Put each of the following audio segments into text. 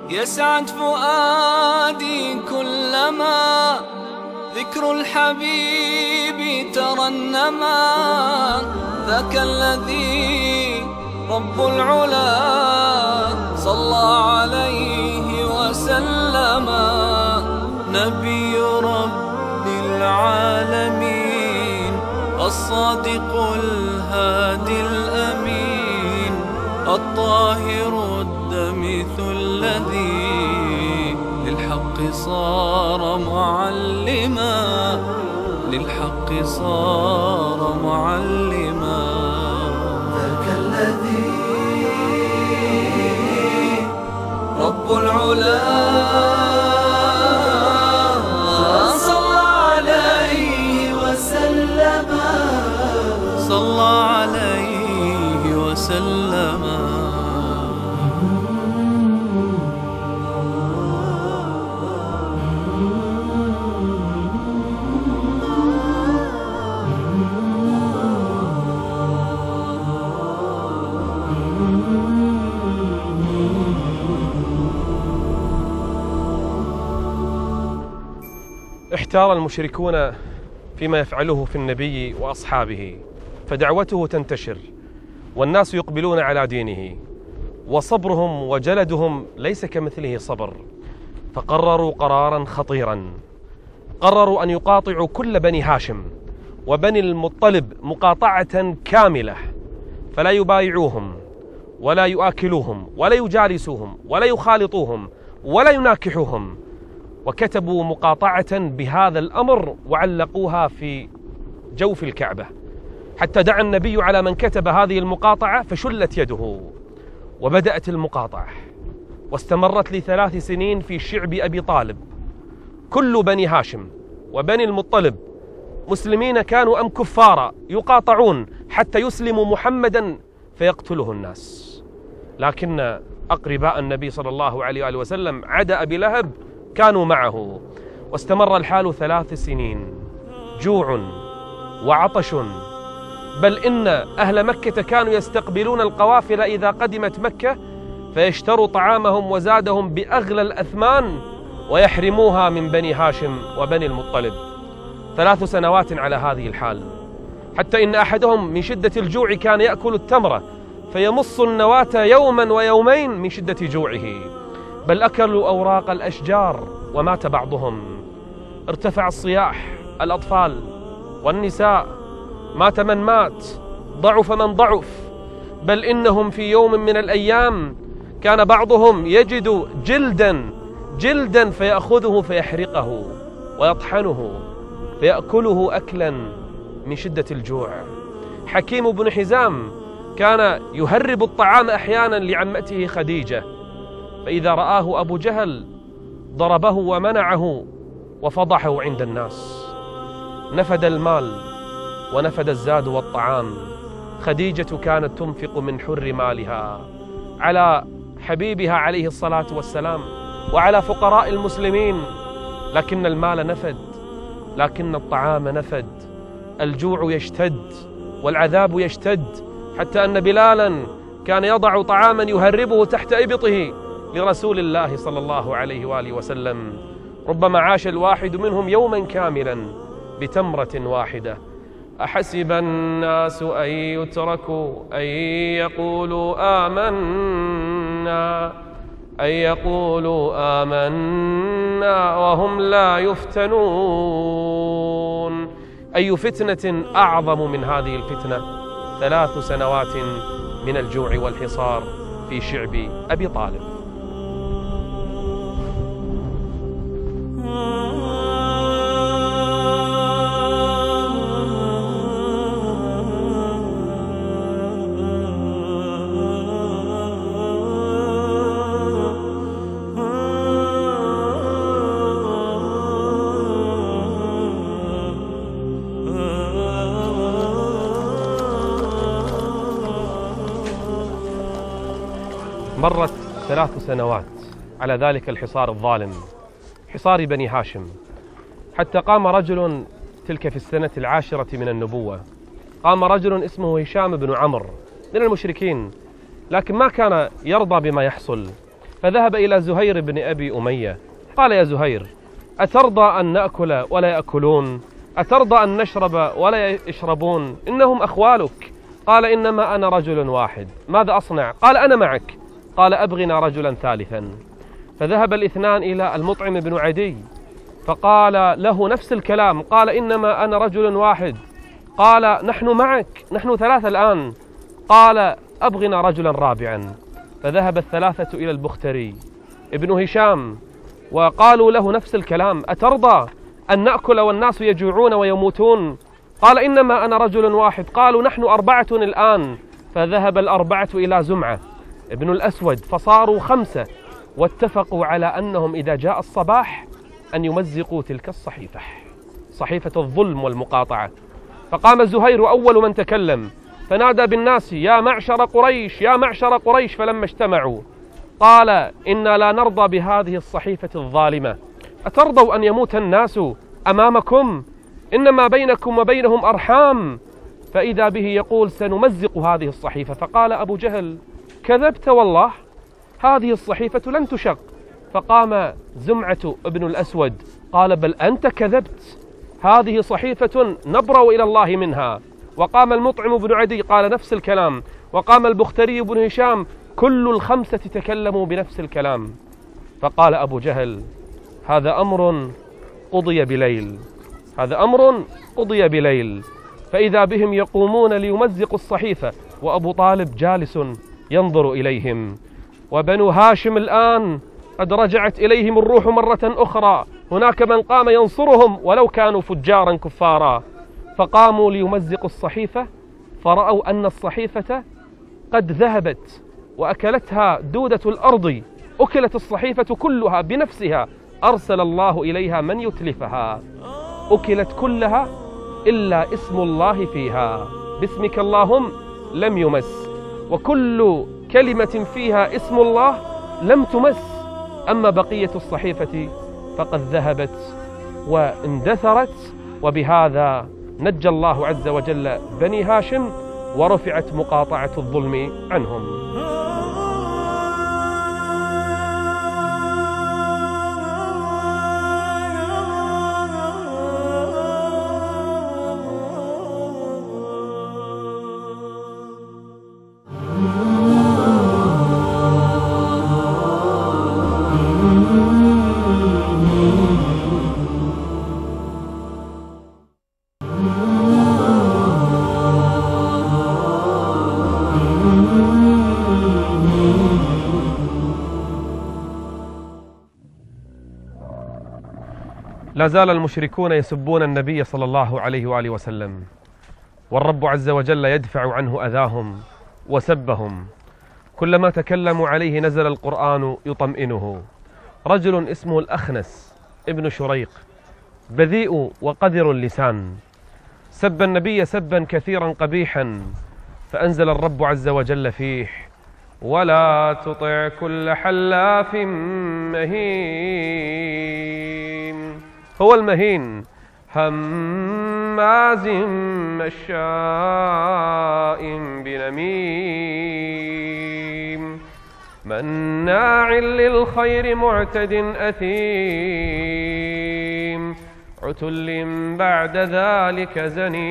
يسعد فؤادي كلما ذكر الحبيب ترنما. ذاك الذي رب العلا صلى عليه وسلم. نبي رب العالمين الصادق الهادي الأمين الطاهر الدمث الذي للحق صار معلما. للحق صار معلما. ذاك الذي رب العلا صلى عليه وسلم. صلى عليه وسلم. احتار المشركون فيما يفعله في النبي وأصحابه، فدعوته تنتشر والناس يقبلون على دينه، وصبرهم وجلدهم ليس كمثله صبر، فقرروا قرارا خطيرا. قرروا أن يقاطعوا كل بني هاشم وبني المطلب مقاطعة كاملة، فلا يبايعوهم ولا يؤكلوهم ولا يجالسوهم ولا يخالطوهم ولا يناكحوهم. وكتبوا مقاطعة بهذا الأمر وعلقوها في جوف الكعبة، حتى دعا النبي على من كتب هذه المقاطعة فشلت يده. وبدأت المقاطعة واستمرت ل3 سنين في شعب أبي طالب. كل بني هاشم وبني المطلب مسلمين كانوا أم كفارا يقاطعون حتى يسلموا محمدا فيقتله الناس. لكن أقرباء النبي صلى الله عليه وآله وسلم عدا أبي لهب كانوا معه، واستمر الحال 3 سنين، جوع وعطش، بل إن أهل مكة كانوا يستقبلون القوافل إذا قدمت مكة فيشتروا طعامهم وزادهم بأغلى الأثمان ويحرموها من بني هاشم وبني المطلب. 3 سنوات على هذه الحال، حتى إن أحدهم من شدة الجوع كان يأكل التمرة فيمص النواة يوما ويومين من شدة جوعه، بل أكلوا أوراق الأشجار ومات بعضهم. ارتفع الصياح، الأطفال والنساء، مات من مات، ضعف من ضعف، بل إنهم في يوم من الأيام كان بعضهم يجد جلدا فيأخذه فيحرقه ويطحنه فيأكله أكلا من شدة الجوع. حكيم بن حزام كان يهرب الطعام أحيانا لعمته خديجة، فإذا رآه أبو جهل ضربه ومنعه وفضحه عند الناس. نفد المال ونفد الزاد والطعام. خديجة كانت تنفق من حر مالها على حبيبها عليه الصلاة والسلام وعلى فقراء المسلمين، لكن المال نفد، لكن الطعام نفد. الجوع يشتد والعذاب يشتد، حتى أن بلالا كان يضع طعاما يهربه تحت إبطه لرسول الله صلى الله عليه وآله وسلم. ربما عاش الواحد منهم يوما كاملا بتمرة واحدة. أحسب الناس أن يتركوا أن يقولوا آمنا وهم لا يفتنون. أي فتنة أعظم من هذه الفتنة؟ 3 سنوات من الجوع والحصار في شعب أبي طالب. مرت 3 سنوات على ذلك الحصار الظالم، حصار بني هاشم، حتى قام رجل تلك في السنة 10 من النبوة، قام رجل اسمه هشام بن عمرو من المشركين، لكن ما كان يرضى بما يحصل، فذهب إلى زهير بن أبي أمية قال: يا زهير، أترضى أن نأكل ولا يأكلون؟ أترضى أن نشرب ولا يشربون؟ إنهم أخوالك. قال: إنما أنا رجل واحد، ماذا أصنع؟ قال: أنا معك. قال: أبغنا رجلا ثالثا. فذهب الاثنان إلى المطعم بن عدي فقال له نفس الكلام، قال: إنما أنا رجل واحد. قال: نحن معك، نحن ثلاثة الآن. قال: أبغنا رجلا رابعا. فذهب الثلاثة إلى البختري ابن هشام وقالوا له نفس الكلام: أترضى أن نأكل والناس يجوعون ويموتون؟ قال: إنما أنا رجل واحد. قالوا: نحن أربعة الآن. فذهب الأربعة إلى زمعة ابن الأسود فصاروا 5 واتفقوا على أنهم إذا جاء الصباح أن يمزقوا تلك الصحيفة، صحيفة الظلم والمقاطعة. فقام زهير أول من تكلم فنادى بالناس: يا معشر قريش، يا معشر قريش. فلما اجتمعوا قال: إنا لا نرضى بهذه الصحيفة الظالمة. أترضوا أن يموت الناس أمامكم؟ إنما بينكم وبينهم أرحام. فإذا به يقول: سنمزق هذه الصحيفة. فقال أبو جهل: كذبت والله، هذه الصحيفة لن تشق. فقام زمعة ابن الأسود قال: بل أنت كذبت، هذه صحيفة نبرأ إلى الله منها. وقام المطعم بن عدي قال نفس الكلام، وقام البختري بن هشام، كل ال5 تكلموا بنفس الكلام. فقال أبو جهل: هذا أمر قضي بليل، هذا أمر قضي بليل. فإذا بهم يقومون ليمزقوا الصحيفة وأبو طالب جالس ينظر إليهم. وبنو هاشم الآن قد رجعت إليهم الروح مرة أخرى، هناك من قام ينصرهم ولو كانوا فجارا كفارا. فقاموا ليمزقوا الصحيفة فرأوا أن الصحيفة قد ذهبت وأكلتها دودة الأرض، أكلت الصحيفة كلها بنفسها. أرسل الله إليها من يتلفها، أكلت كلها إلا اسم الله فيها، باسمك اللهم لم يمس، وكل كلمة فيها اسم الله لم تمس. أما بقية الصحيفة فقد ذهبت واندثرت. وبهذا نجى الله عز وجل بني هاشم ورفعت مقاطعة الظلم عنهم. لا زال المشركون يسبون النبي صلى الله عليه وآله وسلم، والرب عز وجل يدفع عنه أذاهم وسبهم. كلما تكلموا عليه نزل القرآن يطمئنه. رجل اسمه الأخنس ابن شريق بذيء وقذر اللسان، سب النبي سبا كثيرا قبيحا، فأنزل الرب عز وجل فيه: ولا تطع كل حلاف مهين. هو المهين هماز مشاء بنميم مناع للخير معتد أثيم عتل بعد ذلك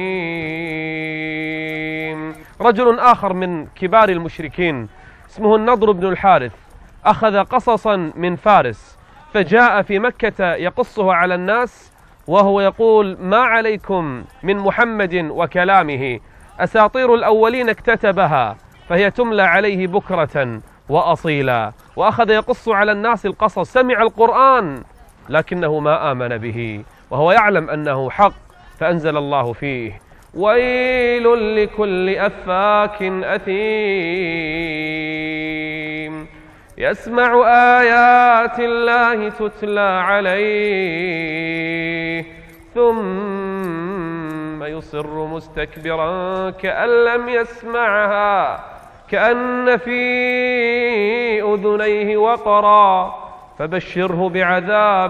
زنيم. رجل آخر من كبار المشركين اسمه النضر بن الحارث أخذ قصصا من فارس فجاء في مكة يقصه على الناس وهو يقول: ما عليكم من محمد وكلامه، أساطير الأولين اكتتبها فهي تملى عليه بكرة وأصيلا. وأخذ يقص على الناس القصص، سمع القرآن لكنه ما آمن به وهو يعلم أنه حق، فأنزل الله فيه: ويل لكل أفاك أثيم يسمع آيات الله تتلى عليه ثم يصر مستكبرا كأن لم يسمعها كأن في أذنيه وقرا فبشره بعذاب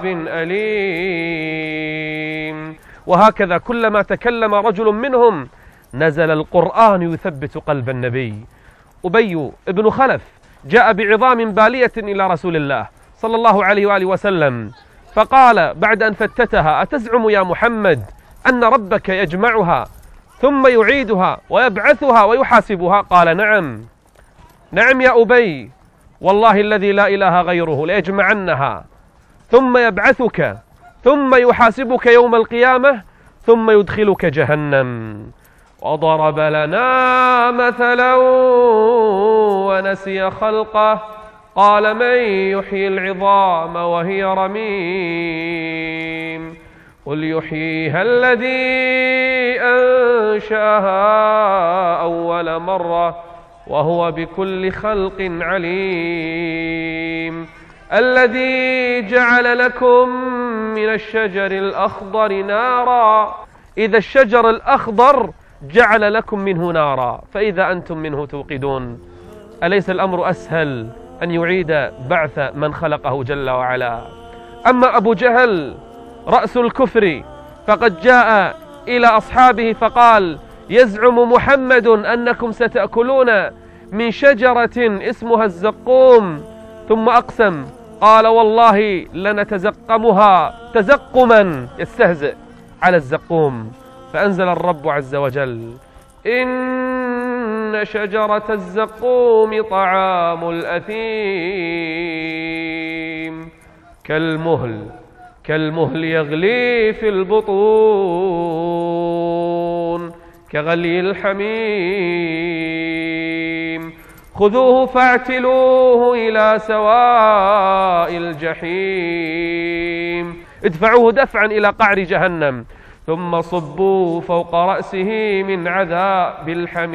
أليم. وهكذا كلما تكلم رجل منهم نزل القرآن يثبت قلب النبي. أبي بن خلف جاء بعظام بالية إلى رسول الله صلى الله عليه وآله وسلم، فقال بعد أن فتتها: أتزعم يا محمد أن ربك يجمعها ثم يعيدها ويبعثها ويحاسبها؟ قال: نعم نعم يا أبي، والله الذي لا إله غيره ليجمعنها ثم يبعثك ثم يحاسبك يوم القيامة ثم يدخلك جهنم. وضرب لنا مثلا ونسي خلقه، قال: من يحيي العظام وهي رميم؟ قل يحييها الذي أنشأها أول مرة وهو بكل خلق عليم. الذي جعل لكم من الشجر الأخضر نارا، إذا الشجر الأخضر جعل لكم منه نارا فإذا أنتم منه توقدون. أليس الأمر أسهل أن يعيد بعث من خلقه جل وعلا؟ أما أبو جهل رأس الكفر فقد جاء إلى أصحابه فقال: يزعم محمد أنكم ستأكلون من شجرة اسمها الزقوم، ثم أقسم قال: والله لنتزقمها تزقما، يستهزئ على الزقوم. فأنزل الرب عز وجل: إن شجرة الزقوم طعام الأثيم كالمهل يغلي في البطون كغلي الحميم، خذوه فاعتلوه إلى سواء الجحيم، ادفعوه دفعا إلى قعر جهنم، ثم صبوا فوق رأسه من عذاب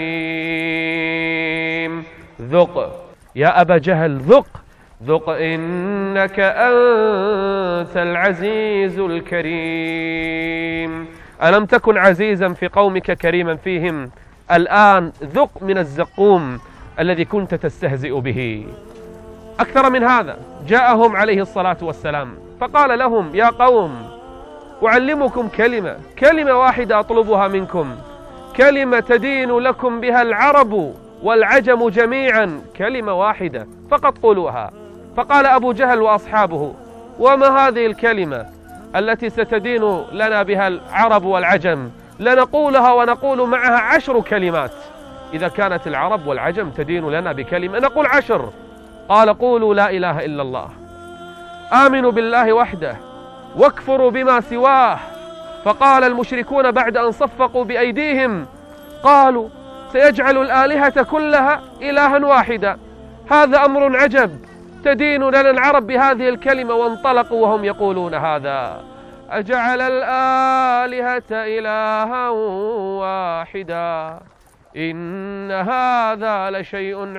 الحميم. ذق يا أبا جهل، ذق إنك أنت العزيز الكريم. ألم تكن عزيزا في قومك كريما فيهم؟ الآن ذق من الزقوم الذي كنت تستهزئ به. أكثر من هذا، جاءهم عليه الصلاة والسلام فقال لهم: يا قوم، أعلمكم كلمة واحدة أطلبها منكم، كلمة تدين لكم بها العرب والعجم جميعا، كلمة واحدة فقط قولوها. فقال أبو جهل وأصحابه: وما هذه الكلمة التي ستدين لنا بها العرب والعجم؟ لنقولها ونقول معها 10 كلمات. إذا كانت العرب والعجم تدين لنا بكلمة نقول 10. قال: قولوا لا إله إلا الله، آمنوا بالله وحده واكفروا بما سواه. فقال المشركون بعد أن صفقوا بأيديهم قالوا: سيجعل الآلهة كلها إلها واحدا، هذا أمر عجب، تدين لنا العرب بهذه الكلمة. وانطلقوا وهم يقولون هذا: أجعل الآلهة إلها واحدا إن هذا لشيء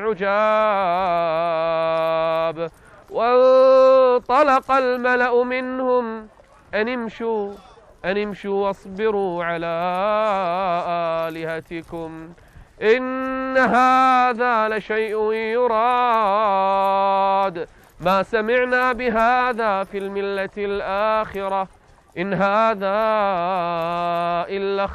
عجاب. وانطلق الملأ منهم أن امشوا واصبروا على آلهتكم إن هذا لشيء يراد، ما سمعنا بهذا في الملة الآخرة إن هذا إلا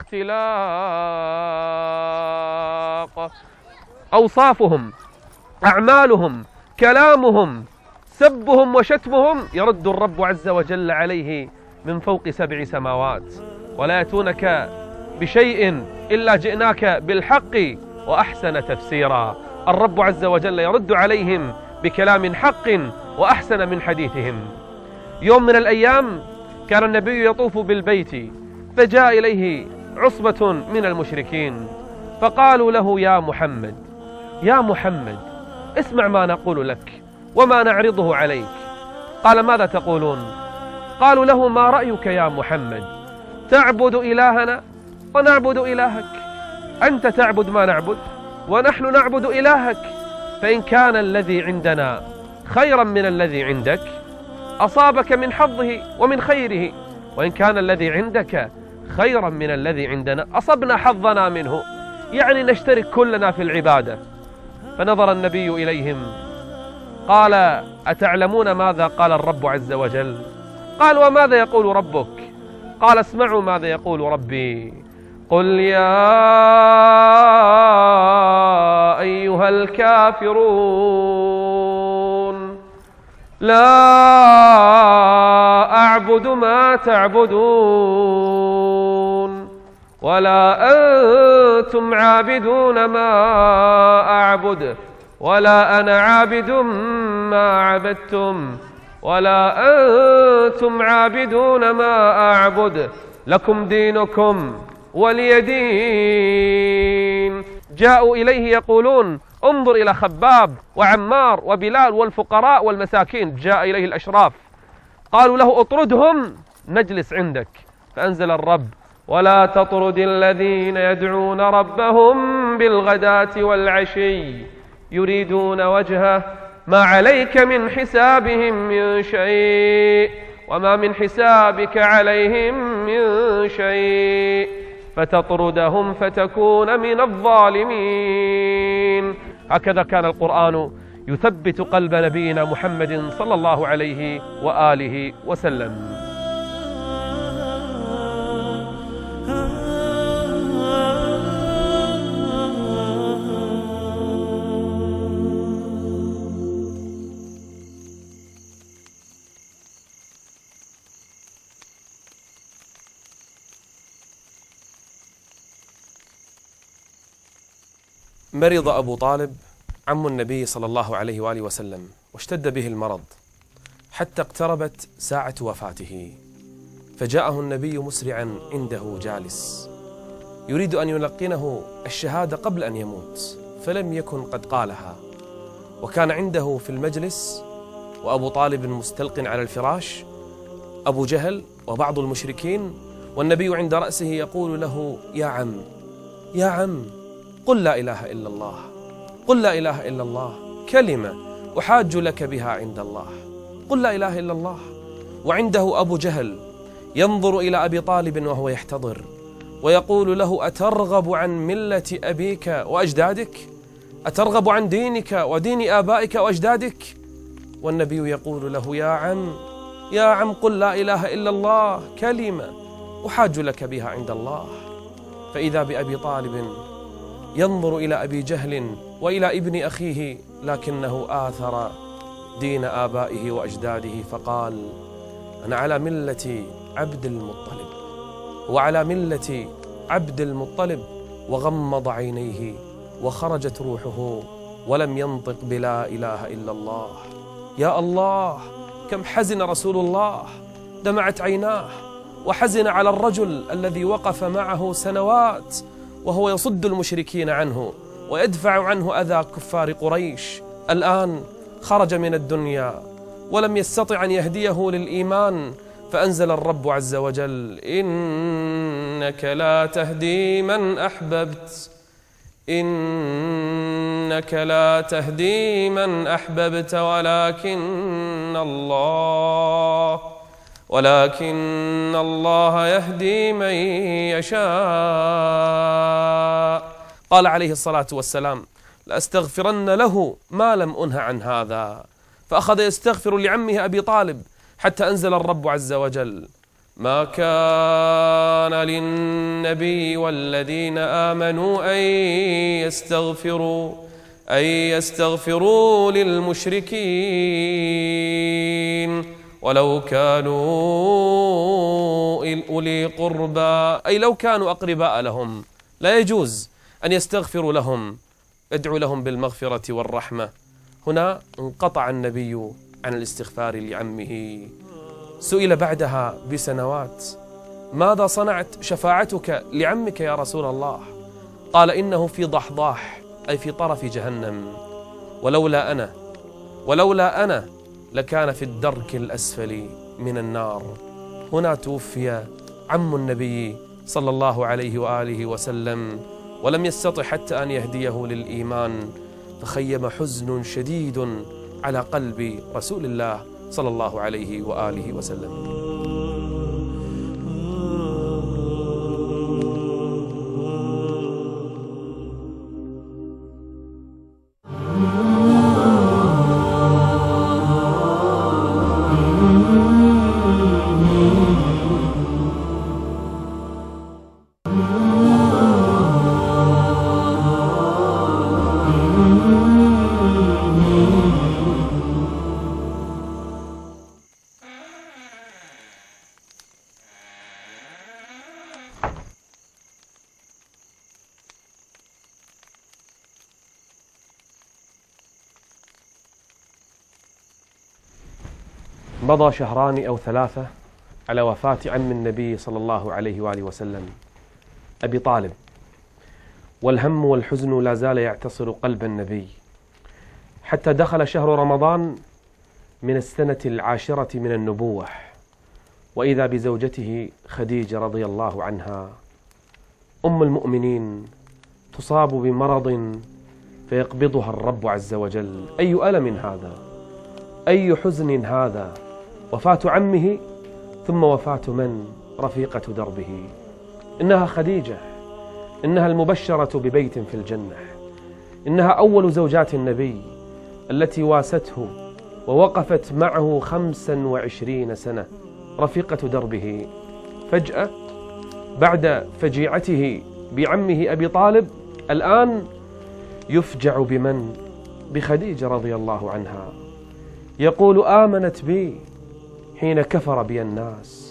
اختلاق. أوصافهم، أعمالهم، كلامهم، سبهم وشتمهم يرد الرب عز وجل عليه من فوق 7 سماوات. ولا يأتونك بشيء إلا جئناك بالحق وأحسن تفسيرا. الرب عز وجل يرد عليهم بكلام حق وأحسن من حديثهم. يوم من الأيام كان النبي يطوف بالبيت، فجاء إليه عصبة من المشركين فقالوا له: يا محمد اسمع ما نقول لك وما نعرضه عليك. قال: ماذا تقولون؟ قالوا له: ما رأيك يا محمد؟ تعبد إلهنا ونعبد إلهك، أنت تعبد ما نعبد ونحن نعبد إلهك، فإن كان الذي عندنا خيرا من الذي عندك أصابك من حظه ومن خيره، وإن كان الذي عندك خيرا من الذي عندنا أصبنا حظنا منه، يعني نشترك كلنا في العبادة. فنظر النبي إليهم قال: أتعلمون ماذا قال الرب عز وجل؟ قال: وماذا يقول ربك؟ قال: اسمعوا ماذا يقول ربي. قل يا أيها الكافرون لا أعبد ما تعبدون ولا أنتم عابدون ما أعبد ولا أنا عابد ما عبدتم ولا أنتم عابدون ما أعبد لكم دينكم ولي دين. جاءوا إليه يقولون انظر إلى خباب وعمار وبلال والفقراء والمساكين. جاء إليه الأشراف قالوا له اطردهم نجلس عندك، فأنزل الرب ولا تطرد الذين يدعون ربهم بالغداة والعشي يريدون وجهه ما عليك من حسابهم من شيء وما من حسابك عليهم من شيء فتطردهم فتكون من الظالمين. هكذا كان القرآن يثبت قلب نبينا محمد صلى الله عليه وآله وسلم. مرض أبو طالب عم النبي صلى الله عليه وآله وسلم واشتد به المرض حتى اقتربت ساعة وفاته، فجاءه النبي مسرعا عنده جالس يريد أن يلقنه الشهادة قبل أن يموت، فلم يكن قد قالها، وكان عنده في المجلس وأبو طالب مستلق على الفراش أبو جهل وبعض المشركين، والنبي عند رأسه يقول له يا عم يا عم قل لا إله إلا الله، قل لا إله إلا الله كلمة أحاج لك بها عند الله، قل لا إله إلا الله. وعنده أبو جهل ينظر إلى أبي طالب وهو يحتضر ويقول له أترغب عن ملة أبيك وأجدادك؟ أترغب عن دينك ودين آبائك وأجدادك؟ والنبي يقول له يا عم قل لا إله إلا الله كلمة أحاج لك بها عند الله. فإذا بأبي طالب ينظر إلى أبي جهل وإلى ابن أخيه لكنه آثر دين آبائه وأجداده فقال أنا على ملة عبد المطلب وعلى ملة عبد المطلب، وغمض عينيه وخرجت روحه ولم ينطق بلا إله إلا الله. يا الله كم حزن رسول الله، دمعت عيناه وحزن على الرجل الذي وقف معه سنوات وهو يصد المشركين عنه ويدفع عنه أذى كفار قريش. الآن خرج من الدنيا ولم يستطع أن يهديه للإيمان، فأنزل الرب عز وجل إنك لا تهدي من أحببت، إنك لا تهدي من أحببت ولكن الله يهدي من يشاء. قال عليه الصلاة والسلام لأستغفرن له ما لم أنه عن هذا، فأخذ يستغفر لعمه أبي طالب حتى أنزل الرب عز وجل ما كان للنبي والذين آمنوا أن يستغفروا للمشركين ولو كانوا أولي قربى، أي لو كانوا أقرباء لهم لا يجوز أن يستغفروا لهم، ادعوا لهم بالمغفرة والرحمة. هنا انقطع النبي عن الاستغفار لعمه. سئل بعدها بسنوات ماذا صنعت شفاعتك لعمك يا رسول الله؟ قال إنه في ضحضاح، أي في طرف جهنم، ولولا أنا لكان في الدرك الأسفل من النار. هنا توفي عم النبي صلى الله عليه وآله وسلم ولم يستطع حتى أن يهديه للإيمان، فخيم حزن شديد على قلب رسول الله صلى الله عليه وآله وسلم. مضى 2 أو 3 على وفاة عم النبي صلى الله عليه وآله وسلم أبي طالب، والهم والحزن لا زال يعتصر قلب النبي، حتى دخل شهر رمضان من السنة 10 من النبوة، وإذا بزوجته خديجة رضي الله عنها أم المؤمنين تصاب بمرض فيقبضها الرب عز وجل. أي ألم هذا، أي حزن هذا، وفاة عمه ثم وفاة من؟ رفيقة دربه. إنها خديجة، إنها المبشرة ببيت في الجنة، إنها أول زوجات النبي التي واسته ووقفت معه 25 سنة رفيقة دربه. فجأة بعد فجيعته بعمه أبي طالب الآن يفجع بمن؟ بخديجة رضي الله عنها. يقول: آمنت بي حين كفر بي الناس،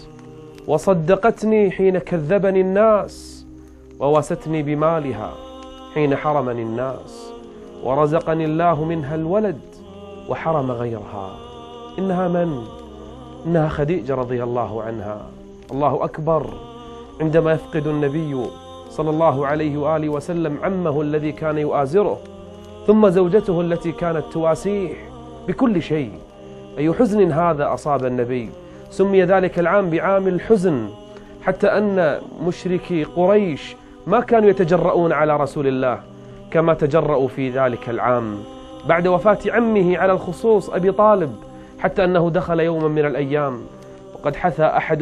وصدقتني حين كذبني الناس، وواستني بمالها حين حرمني الناس، ورزقني الله منها الولد وحرم غيرها. إنها من؟ إنها خديجة رضي الله عنها. الله أكبر عندما يفقد النبي صلى الله عليه وآله وسلم عمه الذي كان يؤازره، ثم زوجته التي كانت تواسيه بكل شيء. أي حزن هذا أصاب النبي. سمي ذلك العام بعام الحزن، حتى أن مشركي قريش ما كانوا يتجرؤون على رسول الله كما تجرؤوا في ذلك العام بعد وفاة عمه على الخصوص أبي طالب، حتى أنه دخل يوما من الأيام وقد حثى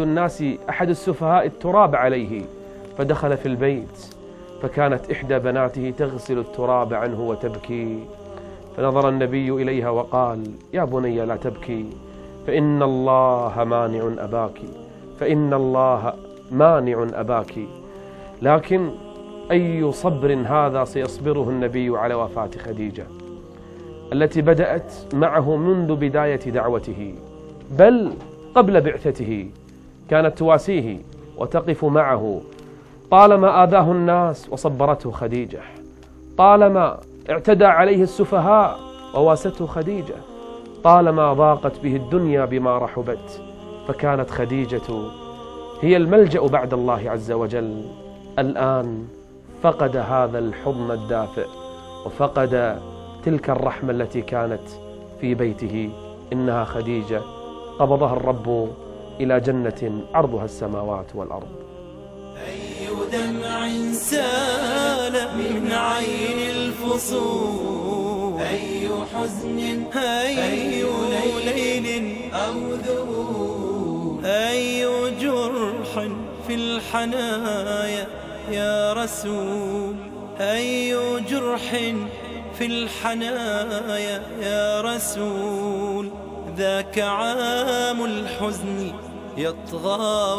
أحد السفهاء التراب عليه، فدخل في البيت فكانت إحدى بناته تغسل التراب عنه وتبكي، فنظر النبي إليها وقال: يا بني لا تبكي، فإن الله مانع أباك، فإن الله مانع أباك. لكن أي صبر هذا سيصبره النبي على وفاة خديجة التي بدأت معه منذ بداية دعوته، بل قبل بعثته كانت تواسيه وتقف معه. طالما آذاه الناس وصبرته خديجة، طالما اعتدى عليه السفهاء وواسته خديجة، طالما ضاقت به الدنيا بما رحبت، فكانت خديجة هي الملجأ بعد الله عز وجل. الآن فقد هذا الحضن الدافئ، وفقد تلك الرحمة التي كانت في بيته. إنها خديجة قبضها الرب إلى جنة عرضها السماوات والأرض. أي دمع سال من عين الفصول، أي حزن، أي ليل أو ذهول، أي جرح في الحنايا يا رسول، أي جرح في الحنايا يا رسول. ذاك عام الحزن يطغى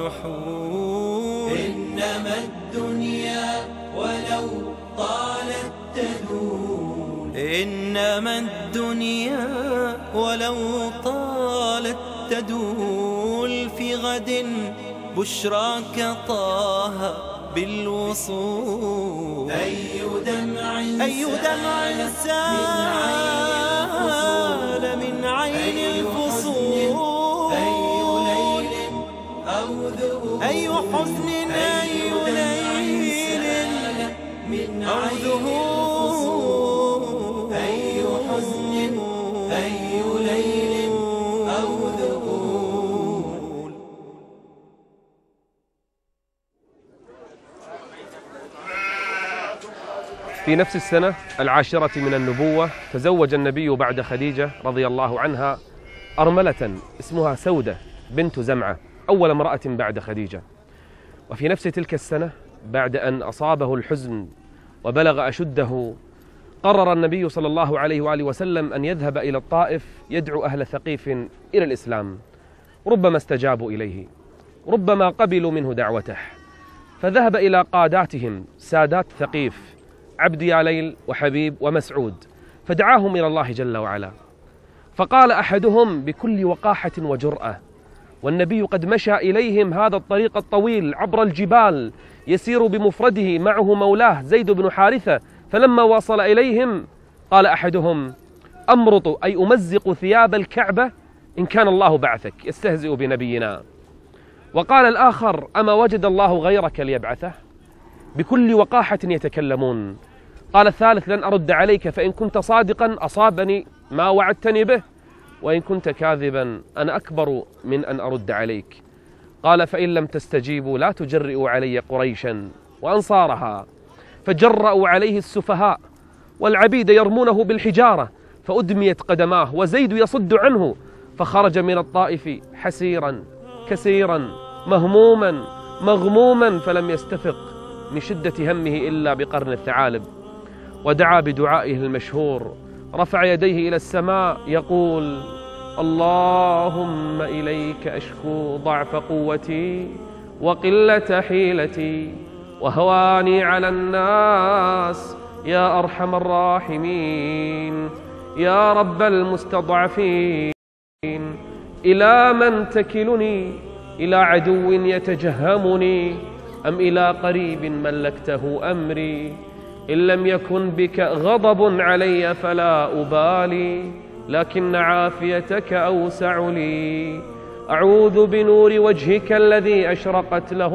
والنحول، إنما الدنيا ولو طالت تدول، إنما الدنيا ولو طالت تدول. في غد بشراك طه بالوصول، أي دمع سال من عين الفصول، أي ليل أو ذهول، أي حزن، أي ليل أو ذهول، أي حزن، أي ليل أو ذهول. في نفس السنة 10 من النبوة تزوج النبي بعد خديجة رضي الله عنها أرملة اسمها سودة بنت زمعة، أول امرأة بعد خديجة. وفي نفس تلك السنة بعد أن أصابه الحزن وبلغ أشده، قرر النبي صلى الله عليه وآله وسلم أن يذهب إلى الطائف يدعو أهل ثقيف إلى الإسلام. ربما استجابوا إليه، ربما قبلوا منه دعوته، فذهب إلى قاداتهم سادات ثقيف عبد ياليل وحبيب ومسعود، فدعاهم إلى الله جل وعلا. فقال أحدهم بكل وقاحة وجرأة، والنبي قد مشى إليهم هذا الطريق الطويل عبر الجبال يسير بمفرده معه مولاه زيد بن حارثة، فلما وصل إليهم قال أحدهم: أمرط أي أمزق ثياب الكعبة إن كان الله بعثك، يستهزئ بنبينا. وقال الآخر: أما وجد الله غيرك ليبعثه؟ بكل وقاحة يتكلمون. قال الثالث: لن أرد عليك، فإن كنت صادقا أصابني ما وعدتني به، وإن كنت كاذبا أنا أكبر من أن أرد عليك. قال: فإن لم تستجيبوا لا تجرئوا علي قريشا وأنصارها. فجرأوا عليه السفهاء والعبيد يرمونه بالحجارة، فأدميت قدماه وزيد يصد عنه، فخرج من الطائف حسيرا كسيرا مهموما مغموما، فلم يستفق من شدة همه إلا بقرن الثعالب. ودعا بدعائه المشهور، رفع يديه إلى السماء يقول: اللهم إليك أشكو ضعف قوتي وقلة حيلتي وهواني على الناس يا أرحم الراحمين يا رب المستضعفين. إلى من تكلني؟ إلى عدو يتجهمني أم إلى قريب ملكته أمري؟ إن لم يكن بك غضب علي فلا أبالي، لكن عافيتك أوسع لي. أعوذ بنور وجهك الذي أشرقت له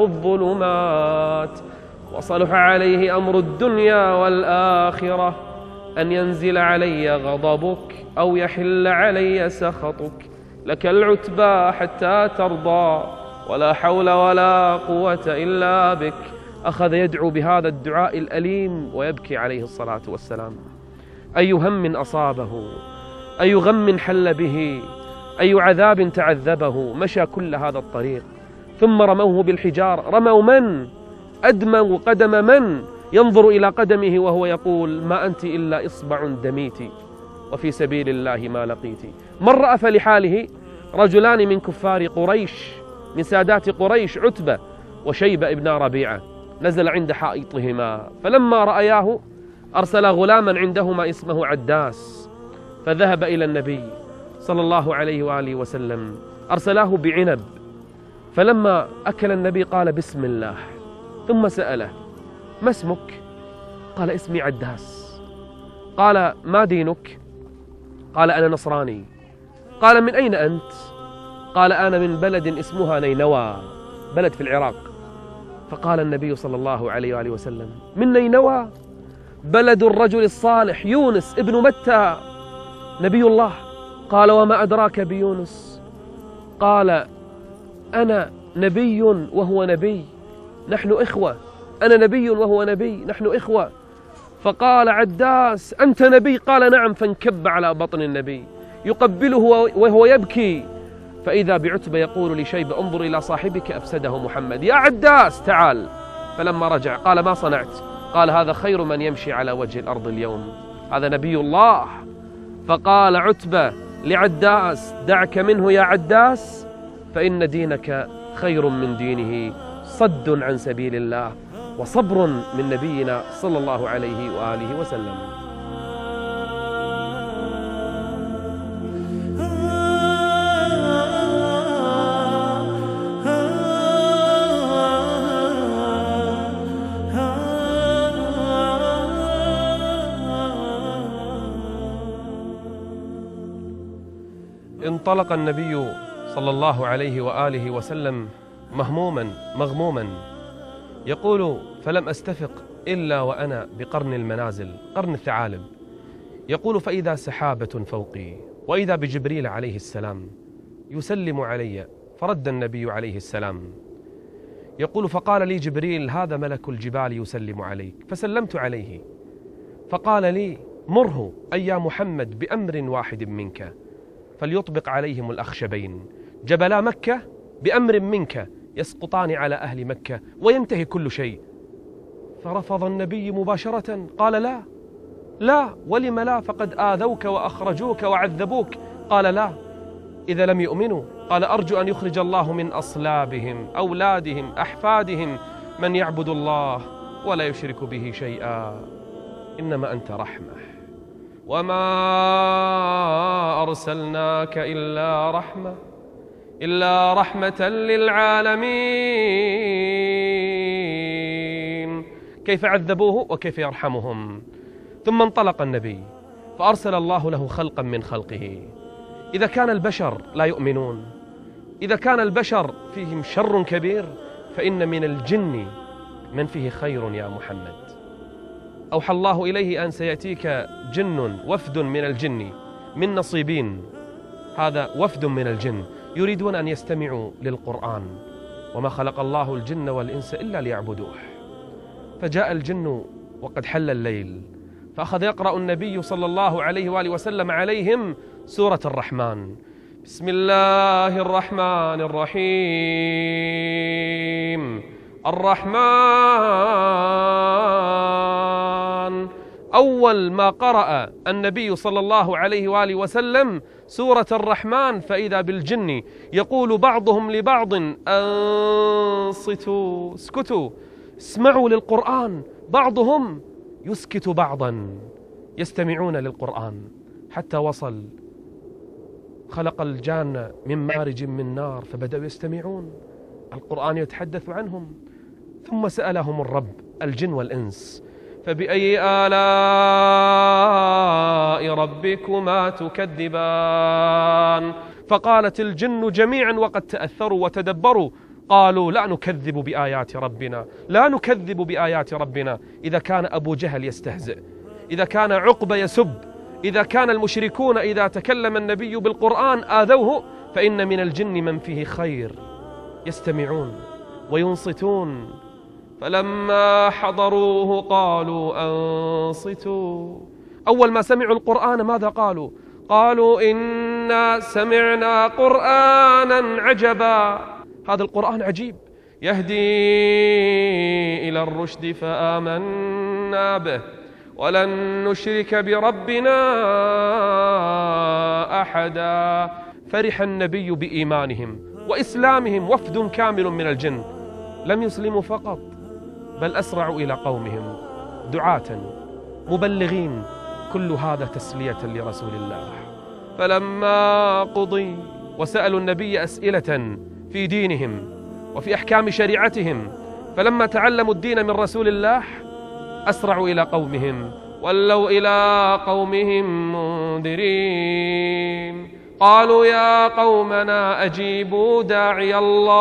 الظلمات وصلح عليه أمر الدنيا والآخرة، أن ينزل علي غضبك أو يحل علي سخطك. لك العتبى حتى ترضى، ولا حول ولا قوة إلا بك. أخذ يدعو بهذا الدعاء الأليم ويبكي عليه الصلاة والسلام. أي هم أصابه، أي غم حل به، أي عذاب تعذبه. مشى كل هذا الطريق ثم رموه بالحجار. رموا من؟ أدموا قدم من؟ ينظر إلى قدمه وهو يقول: ما أنت إلا إصبع دميت وفي سبيل الله ما لقيت. من رأف لحاله رجلان من كفار قريش، من سادات قريش، عتبة وشيبة ابن ربيعة، نزل عند حائطهما، فلما رأياه أرسل غلاما عندهما اسمه عداس، فذهب إلى النبي صلى الله عليه وآله وسلم، أرسلاه بعنب. فلما أكل النبي قال: بسم الله، ثم سأله: ما اسمك؟ قال: اسمي عداس. قال: ما دينك؟ قال: أنا نصراني. قال: من أين أنت؟ قال: أنا من بلد اسمها نينوى، بلد في العراق. فقال النبي صلى الله عليه وآله وسلم: من نينوى؟ بلد الرجل الصالح يونس ابن متى نبي الله. قال: وما أدراك بيونس؟ قال: أنا نبي وهو نبي، نحن إخوة. أنا نبي وهو نبي، نحن إخوة. فقال عداس: أنت نبي؟ قال: نعم. فانكب على بطن النبي يقبله وهو يبكي، فإذا بعتبة يقول لشيبة: انظر إلى صاحبك أفسده محمد، يا عداس تعال. فلما رجع قال: ما صنعت؟ قال: هذا خير من يمشي على وجه الأرض اليوم، هذا نبي الله. فقال عتبة لعداس: دعك منه يا عداس، فإن دينك خير من دينه، صد عن سبيل الله وصبر من نبينا صلى الله عليه وآله وسلم. انطلق النبي صلى الله عليه وآله وسلم مهموما مغموما، يقول: فلم أستفق إلا وأنا بقرن المنازل، قرن الثعالب. يقول: فإذا سحابة فوقي، وإذا بجبريل عليه السلام يسلم علي، فرد النبي عليه السلام. يقول: فقال لي جبريل: هذا ملك الجبال يسلم عليك. فسلمت عليه فقال لي: مره أي يا محمد بأمر واحد منك، فليطبق عليهم الأخشبين جبلا مكة بأمر منك، يسقطان على أهل مكة وينتهي كل شيء. فرفض النبي مباشرة، قال: لا لا، ولم لا؟ فقد آذوك وأخرجوك وعذبوك. قال: لا، إذا لم يؤمنوا. قال: أرجو أن يخرج الله من أصلابهم أولادهم أحفادهم من يعبد الله ولا يشرك به شيئا، إنما أنت رحمة، وما أرسلناك إلا رحمة للعالمين. كيف عذبوه وكيف يرحمهم. ثم انطلق النبي فأرسل الله له خلقا من خلقه، إذا كان البشر لا يؤمنون، إذا كان البشر فيهم شر كبير، فإن من الجن من فيه خير يا محمد. أوحى الله إليه أن سيأتيك جن، وفد من الجن من نصيبين، هذا وفد من الجن يريدون أن يستمعوا للقرآن، وما خلق الله الجن والإنس إلا ليعبدوه. فجاء الجن وقد حل الليل، فأخذ يقرأ النبي صلى الله عليه وآله وسلم عليهم سورة الرحمن. بسم الله الرحمن الرحيم. الرحمن. أول ما قرأ النبي صلى الله عليه وآله وسلم سورة الرحمن فإذا بالجن يقول بعضهم لبعض أنصتوا، اسكتوا، اسمعوا للقرآن. بعضهم يسكت بعضا، يستمعون للقرآن، حتى وصل خلق الجان من مارج من نار فبدأوا يستمعون، القرآن يتحدث عنهم. ثم سألهم الرب الجن والإنس فبأي آلاء ربكما تكذبان؟ فقالت الجن جميعا وقد تأثروا وتدبروا، قالوا لا نكذب بآيات ربنا، لا نكذب بآيات ربنا. إذا كان أبو جهل يستهزئ، إذا كان عقبة يسب، إذا كان المشركون إذا تكلم النبي بالقرآن آذوه، فإن من الجن من فيه خير، يستمعون وينصتون. فلما حضروه قالوا أنصتوا. أول ما سمعوا القرآن ماذا قالوا؟ قالوا إنا سمعنا قرآنا عجبا، هذا القرآن عجيب، يهدي إلى الرشد فآمنا به ولن نشرك بربنا أحدا. فرح النبي بإيمانهم وإسلامهم. وفد كامل من الجن لم يسلموا فقط، بل أسرعوا إلى قومهم دعاة مبلغين. كل هذا تسلية لرسول الله. فلما قضي وسألوا النبي أسئلة في دينهم وفي أحكام شريعتهم، فلما تعلموا الدين من رسول الله أسرعوا إلى قومهم، ولوا إلى قومهم منذرين. قالوا يا قومنا أجيبوا داعي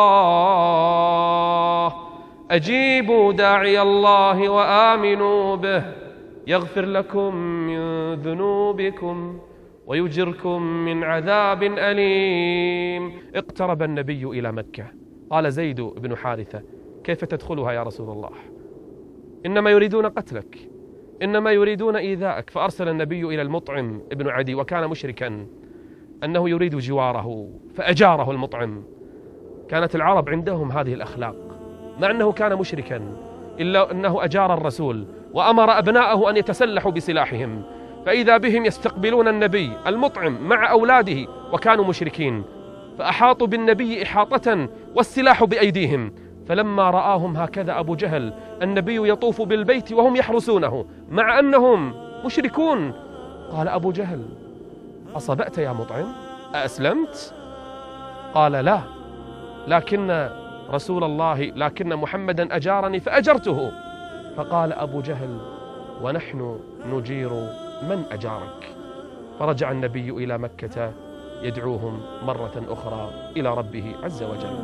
الله، أجيبوا داعي الله وآمنوا به يغفر لكم من ذنوبكم ويجركم من عذاب أليم. اقترب النبي إلى مكة. قال زيد بن حارثة كيف تدخلها يا رسول الله؟ إنما يريدون قتلك، إنما يريدون إيذاءك. فأرسل النبي إلى المطعم ابن عدي وكان مشركا أنه يريد جواره، فأجاره المطعم. كانت العرب عندهم هذه الأخلاق، مع أنه كان مشركا إلا أنه أجار الرسول وأمر أبناءه أن يتسلحوا بسلاحهم، فإذا بهم يستقبلون النبي المطعم مع أولاده وكانوا مشركين، فأحاطوا بالنبي إحاطة والسلاح بأيديهم. فلما رآهم هكذا أبو جهل النبي يطوف بالبيت وهم يحرسونه مع أنهم مشركون، قال أبو جهل أصبأت يا مطعم؟ أأسلمت؟ قال لا، لكن رسول الله، لكن محمدا أجارني فأجرته. فقال أبو جهل ونحن نجير من أجارك. فرجع النبي إلى مكة يدعوهم مرة أخرى إلى ربه عز وجل.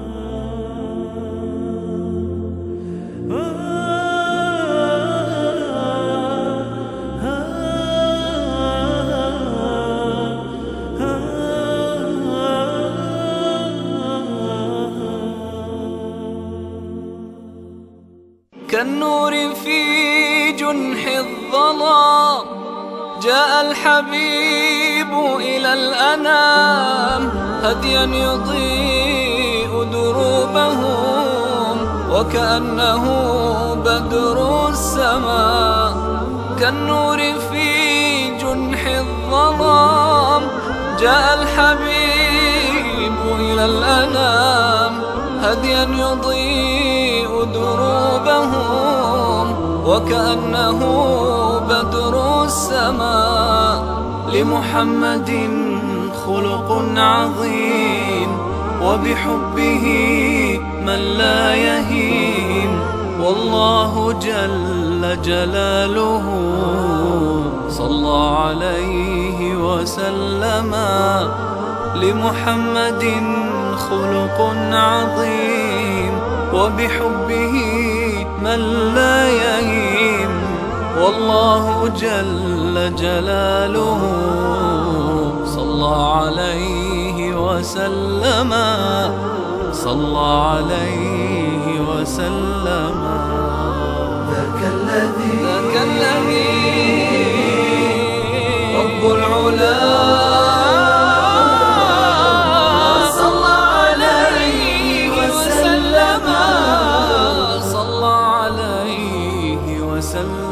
كالنور في جنح الظلام جاء الحبيب إلى الأنام، هديا يضيء دروبهم وكأنه بدر السماء. كالنور في جنح الظلام جاء الحبيب إلى الأنام، هديا يضيء دروبهم وكأنه بدر السماء. لمحمد خلق عظيم وبحبه من لا يهيم، والله جل جلاله صلى عليه وسلم. وسلما لمحمد خلق عظيم وبحبه من لا يهيم والله جل جلاله صلى عليه وسلم صلى عليه وسلم ذاك الذي رب العلا صلى عليه وسلم صلى عليه وسلم